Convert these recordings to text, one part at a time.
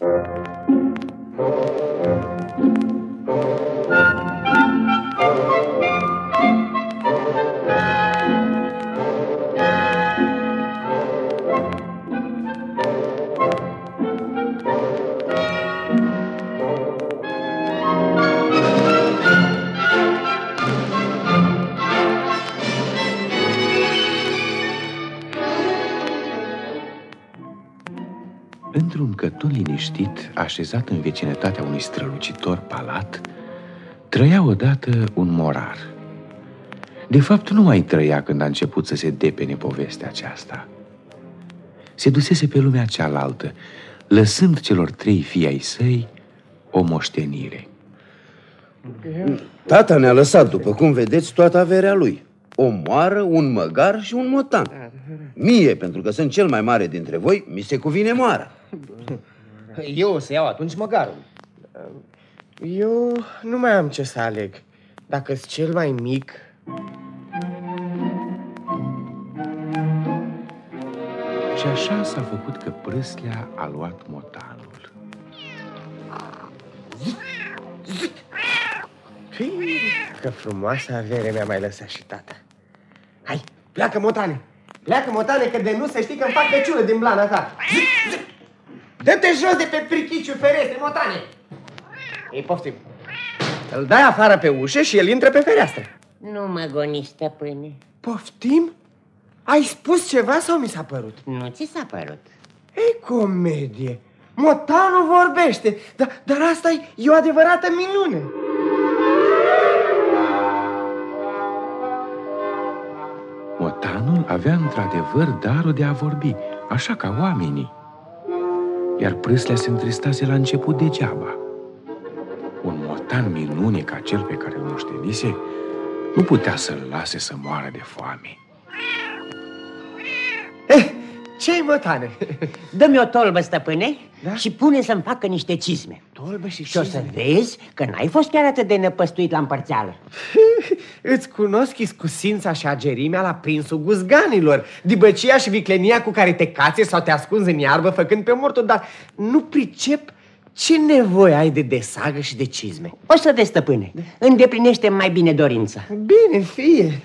Într-un cătun liniștit, așezat în vecinătatea unui strălucitor palat, trăia odată un morar. De fapt, nu mai trăia când a început să se depene povestea aceasta. Se dusese pe lumea cealaltă, lăsând celor 3 fii ai săi o moștenire. Tata ne-a lăsat, după cum vedeți, toată averea lui. O moară, un măgar și un motan. Mie, pentru că sunt cel mai mare dintre voi, mi se cuvine moara. Eu o să iau atunci măgarul. Eu nu mai am ce să aleg. Dacă-s cel mai mic... Și așa s-a făcut că Prâslea a luat motanul. Că frumoasă avere mi-a mai lăsat și tata. Hai, pleacă, motane! Pleacă, motane, că de nu să știi că-mi fac căciulă din blana ta. Dă-te jos de pe prichiciul ferestre, motane! Ei, poftim. Îl dai afară pe ușă și el intră pe fereastră. Nu mă goni, stăpâne. Poftim? Ai spus ceva sau mi s-a părut? Nu ți s-a părut. Ei, comedie! Motanul vorbește, dar asta e o adevărată minune. Motanul avea într-adevăr darul de a vorbi, așa ca oamenii. Iar Prâslea se întristase la început degeaba. Un motan minune ca cel pe care îl moștenise nu putea să-l lase să moară de foame. Ce-i, motane? Dă-mi o tolbă, stăpâne, da? Și pune să-mi facă niște cizme. Tolbă și o să vezi că n-ai fost chiar atât de năpăstuit la împărțeală. Îți cunosc iscusința și agerimea la prinsul guzganilor, dibăcia și viclenia cu care te cațe sau te ascunzi în iarbă făcând pe mortul, dar nu pricep ce nevoie ai de desagă și de cizme. O să vezi, stăpâne, îndeplinește mai bine dorința. Bine, fie.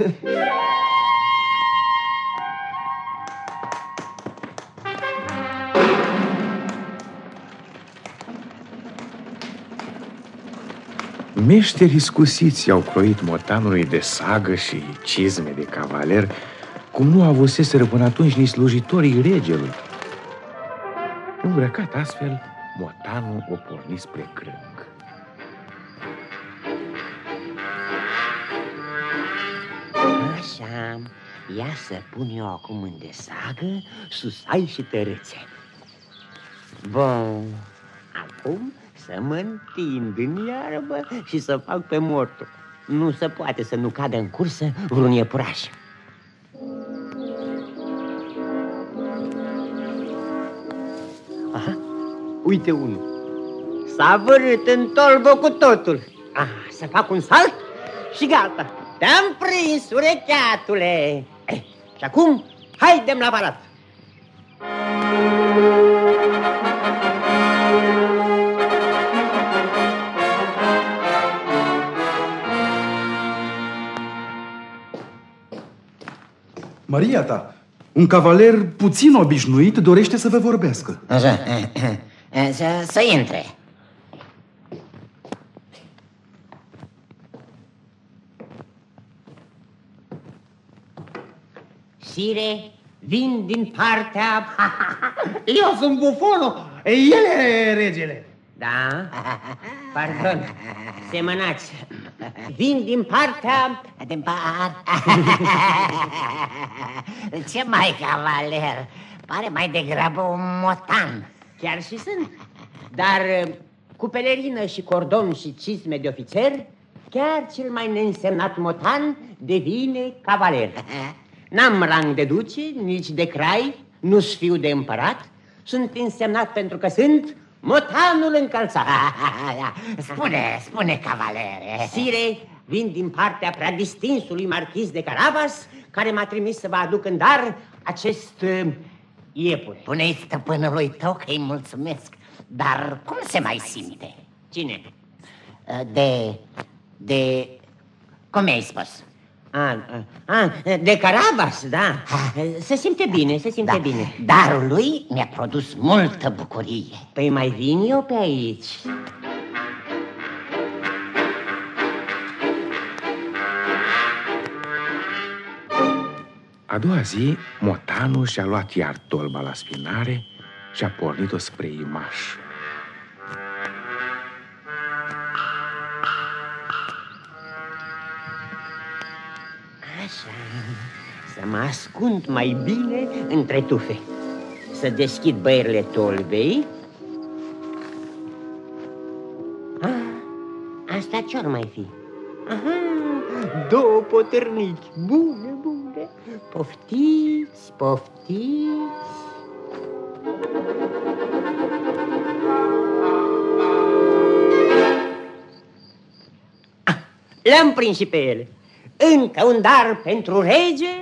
Meșteri iscusiți i-au croit motanului de sagă și cizme de cavaler, cum nu avuseseră până atunci nici slujitorii regelui. Îmbrăcat astfel, motanul o porni spre crâng. Așa, ia să pun eu acum în desagă susai și tărâțe. Bun, acum să mă întind în iarbă și să fac pe mortul. Nu se poate să nu cadă în cursă vreun iepuraș. Aha, uite unul. S-a vărât în tolbă cu totul. Să fac un salt și gata. Te-am prins, urecheatule. Și acum, haidem la palat. Maria ta, un cavaler puțin obișnuit dorește să vă vorbească. Așa, să intre. Sire, vin din partea... Eu sunt bufonul, el e regele. Da? Pardon, semănați. Vin din partea... Din Ce mai, cavaler? Pare mai degrabă un motan. Chiar și sunt. Dar cu pelerină și cordon și cizme de ofițer, chiar cel mai neînsemnat motan devine cavaler. N-am rang de duce, nici de crai, nu-s fiu de împărat. Sunt însemnat pentru că sunt motanul încălțat. Spune, cavalere. Sire, vin din partea prea distinsului marchis de Carabas, care m-a trimis să vă aduc în dar acest iepure. Spune-i stăpânului tău că îi mulțumesc Dar cum se mai simte? Cine? Cum mi-ai spus? De Carabas, da. Se simte bine, se simte bine. Darul lui mi-a produs multă bucurie. Păi mai vin eu pe aici. A doua zi, motanul și-a luat iar tolba la spinare și a pornit-o spre Imaș. Așa, să mă ascund mai bine între tufe. Să deschid băierile tolbei. Asta ce-ar mai fi? Aha, două potârnici. Bune, bune. Poftiți, poftiți. Le-am prins și pe ele. Încă un dar pentru rege.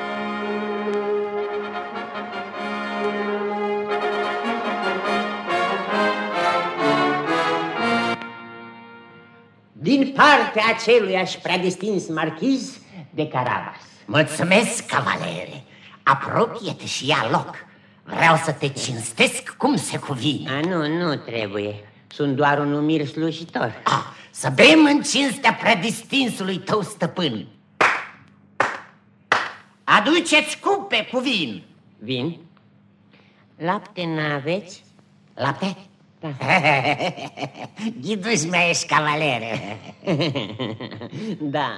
Din partea aceluiași preadistins marchiz de Carabas. Mulțumesc, cavalere. Apropie-te și ia loc. Vreau să te cinstesc cum se cuvine. Nu trebuie. Sunt doar un umil slujitor. Să bem în cinstea preadistinsului tău stăpân. Aduceți cupe cu vin. Vin? Lapte n-aveți? Lapte? Da. Ghidus mea ești, cavalere. Da.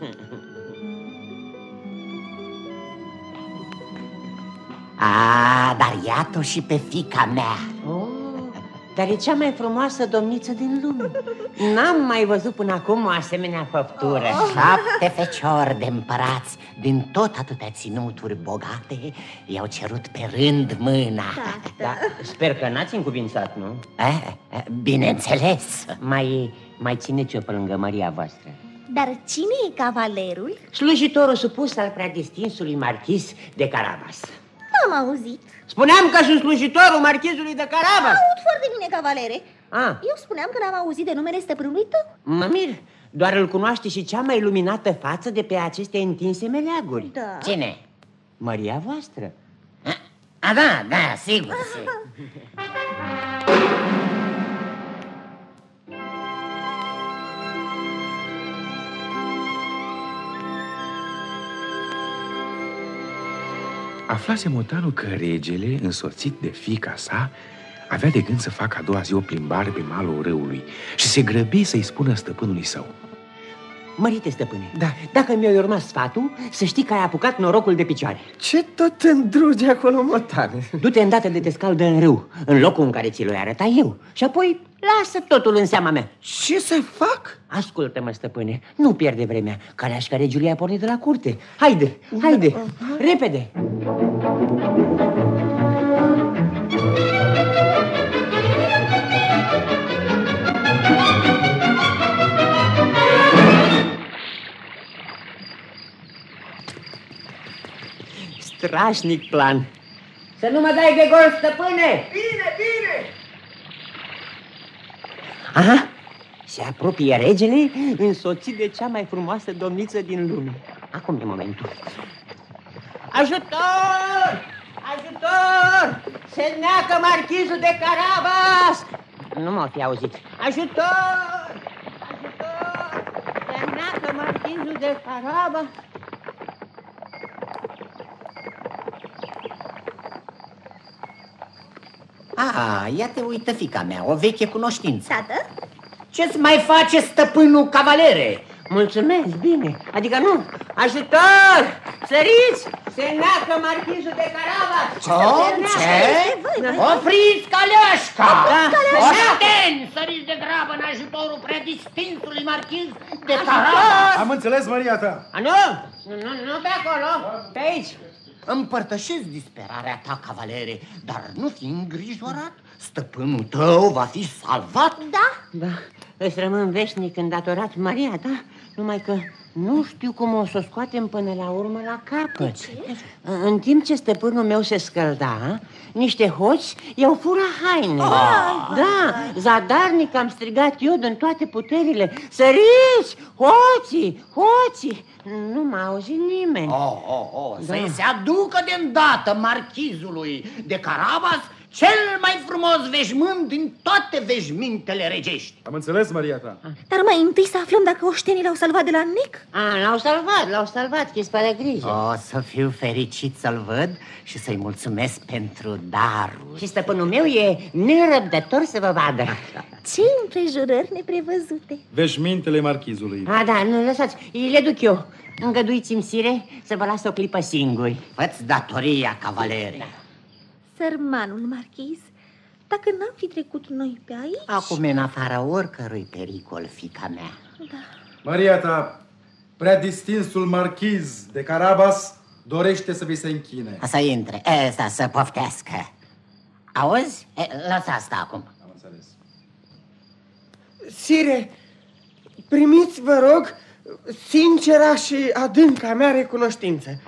Dar iată și pe fiica mea. Dar e cea mai frumoasă domniță din lume. N-am mai văzut până acum o asemenea făptură. 7 feciori de împărați din tot atâtea ținuturi bogate i-au cerut pe rând mâna. Da, sper că n-ați încuvințat, nu? Bineînțeles. Mai țineți-o pe lângă Maria voastră. Dar cine e cavalerul? Slujitorul supus al preadistinsului marchis de Carabas. N-am auzit. Spuneam că sunt slujitorul marchizului de Carabas. Aud foarte bine, cavalere. Eu spuneam că n-am auzit de numele stăpânului tău. Mă mir, doar îl cunoaște și cea mai luminată față de pe aceste întinse meleaguri. Da. Cine? Maria voastră. Da, sigur. Aflase motanul că regele, însoțit de fiica sa, avea de gând să facă a doua zi o plimbare pe malul râului și se grăbi să-i spună stăpânului său. Mărite stăpâne, dacă mi-ai urmat sfatul, să știi că ai apucat norocul de picioare. Ce tot îndruge acolo, motane? Du-te îndată de te scaldă în râu, în locul în care ți l-o arăta eu. Și apoi lasă totul în seama mea. Ce să fac? Ascultă-mă, stăpâne, nu pierde vremea. Caleașca regiului a pornit de la curte. Haide, repede. Strașnic plan. Să nu mă dai de gol, stăpâne! Bine! Aha, se apropie regele, însoțit de cea mai frumoasă domniță din lume. Acum e momentul. Ajutor! Ajutor! Se neacă marchizul de Carabas! Nu m-au fi auzit. Ajutor! Ajutor! Se neacă marchizul de Carabas! Ia te uită, fiica mea, o veche cunoștință. Tată? Ce-ți mai face stăpânul, cavalere? Mulțumesc, bine. Adică nu. Ajutor! Săriți! Se neacă marchizul de Carabas! Ce? Opriți caleașca! Oșteni! Săriți de grabă în ajutorul predistinsului marchiz de Carabas! Am înțeles, Maria ta. Nu pe acolo, pe aici. Împărtășesc disperarea ta, cavalere, dar nu fi îngrijorat. Stăpânul tău va fi salvat. Da? Îți rămân veșnic îndatorat, Maria ta, Numai că nu știu cum o să o scoatem până la urmă la capăt. În timp ce stăpânul meu se scălda, niște hoți i-au furat haine. Da, zadarnic am strigat eu din toate puterile: săriți, hoții, hoții! Nu m-a auzit nimeni. Să-i se aducă de îndată marchizului de Carabas cel mai frumos veșmânt din toate veșmintele regești. Am înțeles, Maria ta. Dar mai întâi să aflăm dacă oștenii l-au salvat de la Nic. L-au salvat, chis fără grijă. O să fiu fericit să-l văd și să-i mulțumesc pentru darul. Și stăpânul meu e nerăbdător să vă vadă. Ce împrejurări neprevăzute. Veșmintele marchizului. Da, nu, lăsați, le duc eu. Îngăduiți-mi, sire, să vă las o clipă singuri. Fă-ți datoria, cavalere. Sărmanul marchiz, dacă n-am fi trecut noi pe aici... Acum e în afara oricărui pericol, fiica mea. Da. Maria ta, prea distinsul marchiz de Carabas dorește să vi se închine. Să intre, să poftească. Auzi? Lasă asta acum. Am înțeles. Sire, primiți, vă rog, sincera și adânca mea recunoștință.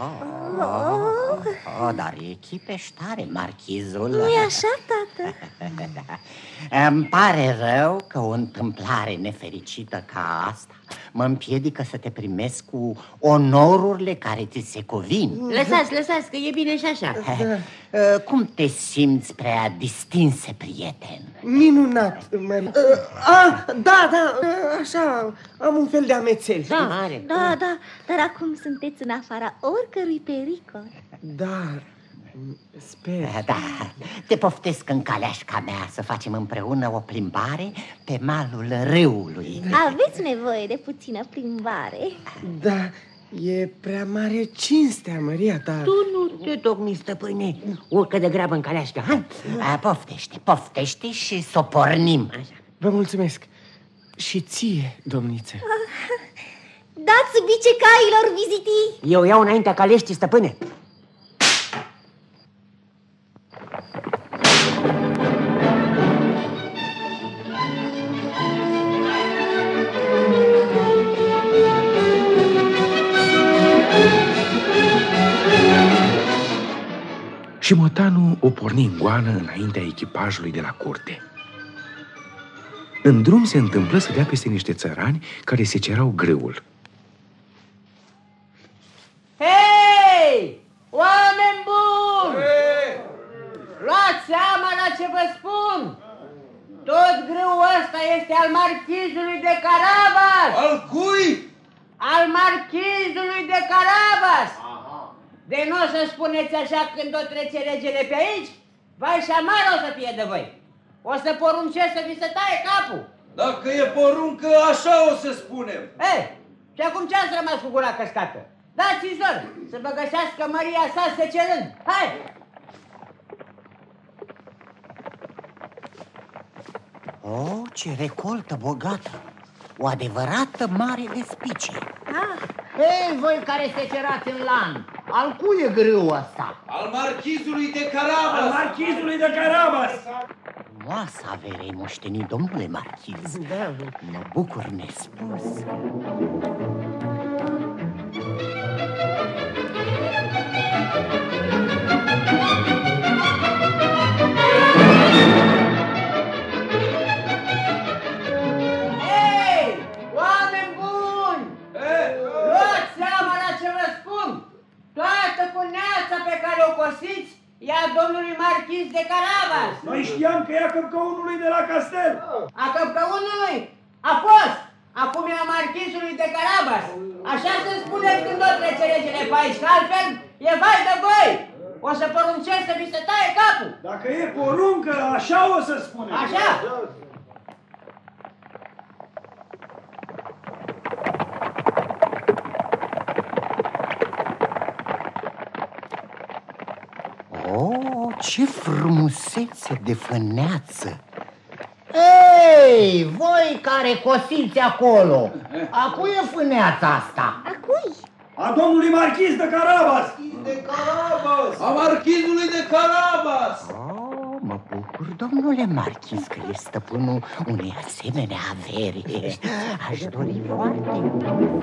Dar e chipeștare, marchizul. Nu-i așa, tată? Îmi pare rău că o întâmplare nefericită ca asta mă împiedică să te primesc cu onorurile care ți se cuvin. Lăsați, că e bine și așa. Cum te simți, prea distinse prieten? Minunat, da, așa, am un fel de amețel. Da, dar acum sunteți în afara oricărui pericol. Dar, sper. Da, te poftesc în caleașca mea să facem împreună o plimbare pe malul râului. Aveți nevoie de puțină plimbare. Da, e prea mare cinstea, Maria ta. Tu nu te tocmi, stăpâne. Urcă de grabă în caleașcă, hai. Poftește și s-o pornim. Așa. Vă mulțumesc. Și ție, domniță. Dați bice cailor, vizitii. Eu iau înaintea caleștii, stăpâne. Și motanul o porni în goană înaintea echipajului de la curte. În drum se întâmplă să dea peste niște țărani care se cerau grâul. Hei! Oameni buni! Luați seama la ce vă spun! Tot grâul ăsta este al marchizului de Carabas! Al cui? Al marchizului de Carabas! De nu o să spuneți așa când o trece regele pe aici, vai și amară o să fie de voi. O să poruncesc să vi se taie capul. Dacă e poruncă, așa o să spunem. Și acum ce ați rămas cu gura căscată? Dați-i zor să vă găsească măria sa secerând. Hai! Ce recoltă bogată! O adevărată mare despice. Ei, voi care secerați în lan, al cui e grâul ăsta? Al marchizului de Carabas! Al marchizului de Carabas! Frumoasă avere moștenit, domnule marchiz. Mă bucur nespus. Ea domnului marchiz de Carabas. Noi știam că ea căpcăunului de la castel. A căpcăunului? A fost. Acum e a marchizului de Carabas. Așa se spune când o trece regele pe aici, că altfel e vai de voi. O să poruncesc să vi se taie capul. Dacă e poruncă, așa o să spunem. Așa? Ce frumusețe de făneață! Ei, voi care cosiți acolo, a cui e fâneața asta? A cui? A domnului marchiz de Carabas! De Carabas! A marchizului de Carabas! Mă bucur Domnule marchiz, că e stăpânul unei asemenea averi. Aș dori foarte mult.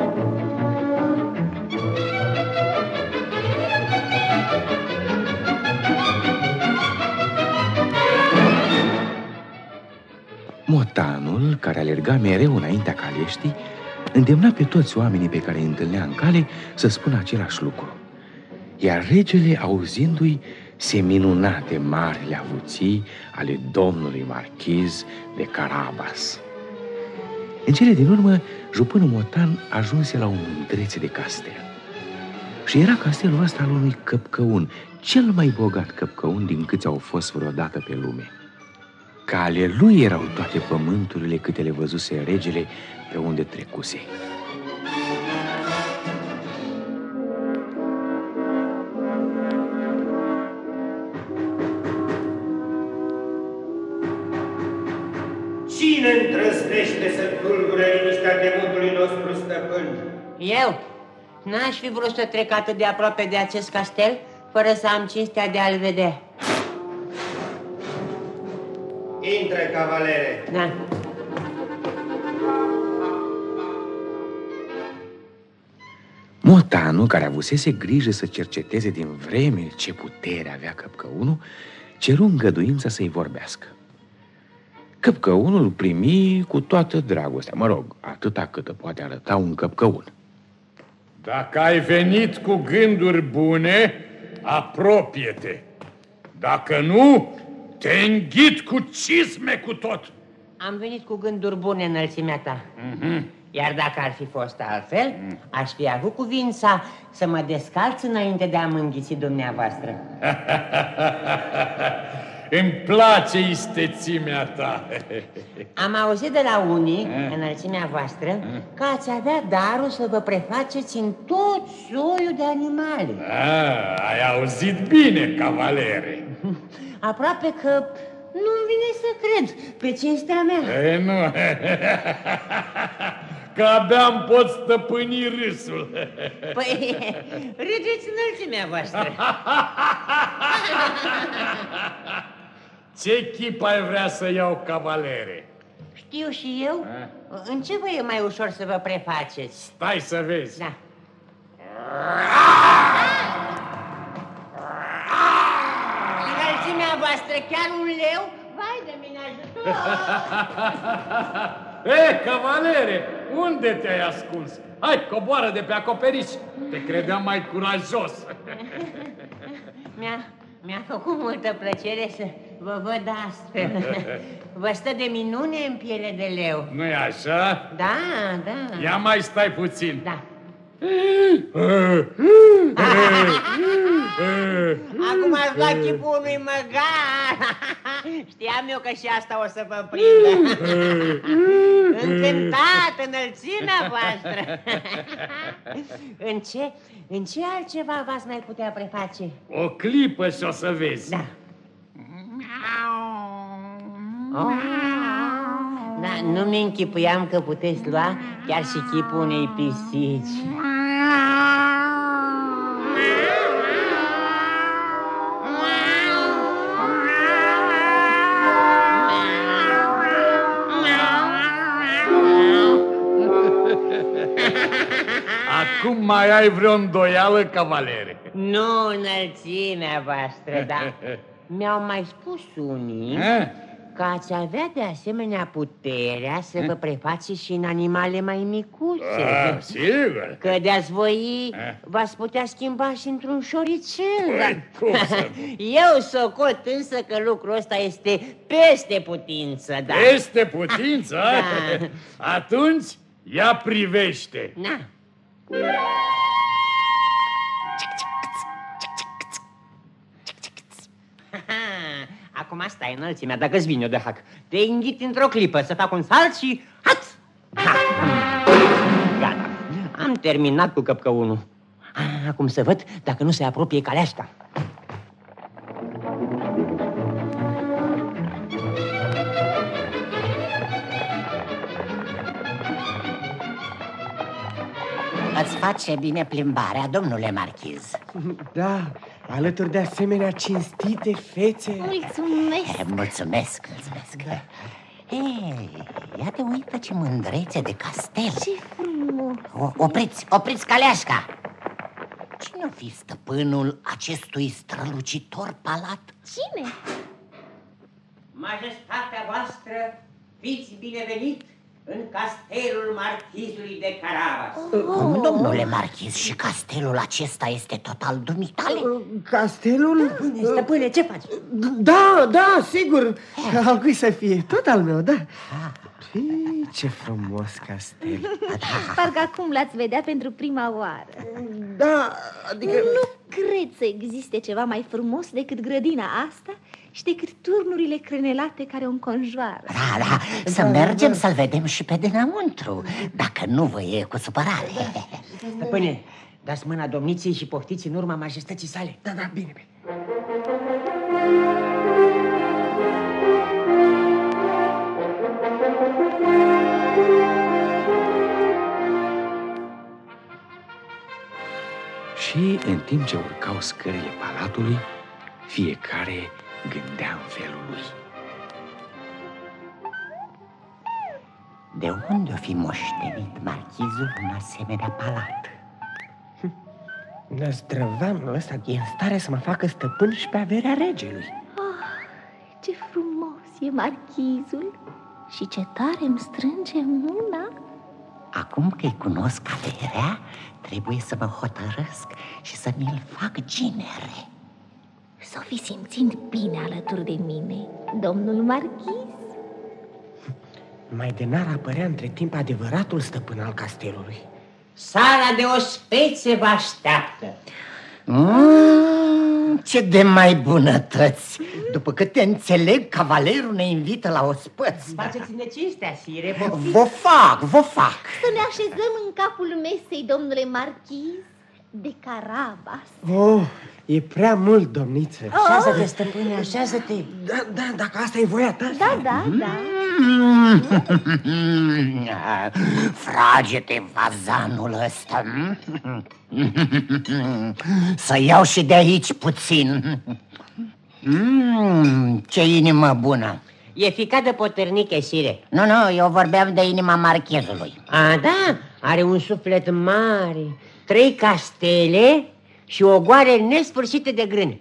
Motanul, care alerga mereu înaintea caleștii, îndemna pe toți oamenii pe care îi întâlnea în cale să spună același lucru. Iar regele, auzindu-i, se minuna de marile avuții ale domnului marchiz de Carabas. În cele din urmă, jupânul Motan ajunse la o mândrețe de castel. Și era castelul ăsta al unui căpcăun, cel mai bogat căpcăun din câți au fost vreodată pe lume. Ca ale lui erau toate pământurile câte le văzuse regele pe unde trecuse. Cine îndrăznește să tulbure liniștea demnului nostru stăpân? Eu? N-aș fi vrut să trec atât de aproape de acest castel fără să am cinstea de a-l vedea. Intră, cavalere. Da. Motanul, care avusese grijă să cerceteze din vreme ce putere avea căpcăunul, ceru îngăduința să-i vorbească. Căpcăunul îl primi cu toată dragostea, mă rog, atâta cât poate arăta un căpcăun. Dacă ai venit cu gânduri bune, apropie-te. Dacă nu, te înghit cu cizme cu tot. Am venit cu gânduri bune, înălțimea ta. Iar dacă ar fi fost altfel, aș fi avut cuvința să mă descalț înainte de a mă înghiți dumneavoastră. Îmi place istețimea ta. Am auzit de la unii, înălțimea voastră, că ați avea darul să vă prefaceți în tot soiul de animale. Ai auzit bine, cavalere. Aproape că nu-mi vine să cred, pe cinstea mea. Nu, că abia îmi pot stăpâni râsul. Păi, râdeți înălțimea voastră. Ce chip ai vrea să iau, cavalere? Știu și eu. În ce vă e mai ușor să vă prefaceți? Stai să vezi. Da. Înălțimea voastră, chiar un leu? Vai de mine, ajutor! Cavalere, unde te-ai ascuns? Hai, coboară de pe acoperiș. Te credeam mai curajos. Mi-a făcut multă plăcere să vă văd astfel. Vă stă de minune în piele de leu. Nu-i așa? Da, da. Ia mai stai puțin. Da. Acum ați luat chipul unui măgar. Știam eu că și asta o să vă prindă. Încântat, înălțimea voastră. În ce altceva v-ați mai putea preface? O clipă și o să vezi. Da. Da, nu-mi închipuiam că puteți lua chiar și chipul unei pisici. Acum mai ai vreo îndoială, cavalere? Nu, înălțimea voastră, dar mi-au mai spus unii că ați avea de asemenea puterea să vă prefaceți și în animale mai micuțe. Sigur. Că de-ați voi v-ați putea schimba și într-un șoricel. Eu socot însă că lucrul ăsta este peste putință. Da. Peste putință? Da. Atunci ia privește. Da. Acum stai, înălțimea, dacă-ți vine eu de hac. Te înghit într-o clipă, să fac un salt și... Haț! Gata, am terminat cu căpcăunul. Acum să văd dacă nu se apropie caleașca. Îți face bine plimbarea, domnule marchiz. Da, alături de asemenea cinstite fețe. Mulțumesc! Mulțumesc, mulțumesc. Da. Ia te uită ce mândrețe de castel. Ce frumos! Opriți caleașca! Cine-o fi stăpânul acestui strălucitor palat? Cine? Majestatea voastră, fiți binevenit în castelul marchizului de Carabas. Cum, domnule marchiz, și castelul acesta este tot al dumitale? Castelul? Stăpâne, ce faci? Da, sigur. Al cui să fie? Tot al meu, da. Ce frumos castel. Parcă acum l-ați vedea pentru prima oară. Da, adică... Nu cred să existe ceva mai frumos decât grădina asta și decât turnurile crenelate care o înconjoară. Da, să mergem să-l vedem și pe dinăuntru, dacă nu vă e cu supărare. Stăpâne, dați mâna domniției și poftiți în urma majestății sale. Da, bine. Și în timp ce urcau scările palatului, fiecare gândea în felul lui. De unde o fi moștenit marchizul un asemenea palat? Năzdrăvanul ăsta e în stare să mă facă stăpân și pe averea regelui. Ce frumos e marchizul și ce tare îmi strânge mâna. Acum că-i cunosc averea, trebuie să mă hotărăsc și să mi-l fac ginere. S-o fi simțind bine alături de mine, domnul marchiz. Mai de n-ar apărea între timp adevăratul stăpân al castelului. Sala de ospețe vă așteaptă. Ce de mai bunătăți! După câte înțeleg, cavalerul ne invită la ospăți. Faceți-ne cinstea, sire. Vă fac. Să ne așezăm în capul mesei, domnule marchiz de Carabas. E prea mult, domniță. Așează-te, stăpâne, așează-te. Da, dacă asta e voia ta. Da. Frage-te vazanul ăsta. Să iau și de aici puțin. Ce inimă bună. E ficat de potârnică, sire. Nu, eu vorbeam de inima marchezului. Da, are un suflet mare, 3 castele și o goare nesfârșită de grâni.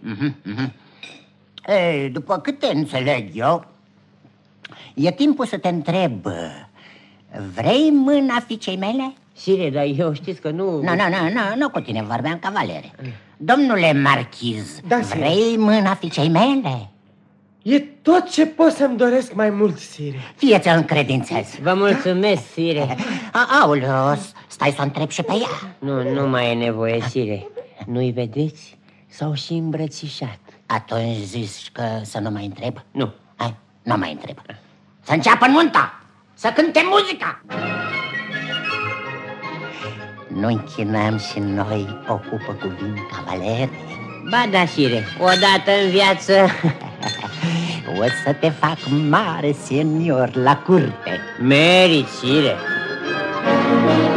După câte înțeleg eu, e timpul să te întreb, vrei mâna fiicei mele? Sire, dar eu știți că nu... Nu cu tine vorbeam, cavalere. Domnule marchiz, vrei mâna fiicei mele? E tot ce pot să-mi doresc mai mult, sire. Fie-ți încredințez. Vă mulțumesc, sire. Aoleu, stai să o întreb și pe ea. Nu mai e nevoie, sire. Nu-i vedeți? S-au și îmbrățișat. Atunci zici că să nu mai întreb? Nu. Nu mai întreb. Să înceapă nunta! Să cânte muzica! Nu închinăm și noi o cupă cu vin, cavalere? Ba da, sire, odată în viață. O să te fac mare senior la curte. Meriți, sire.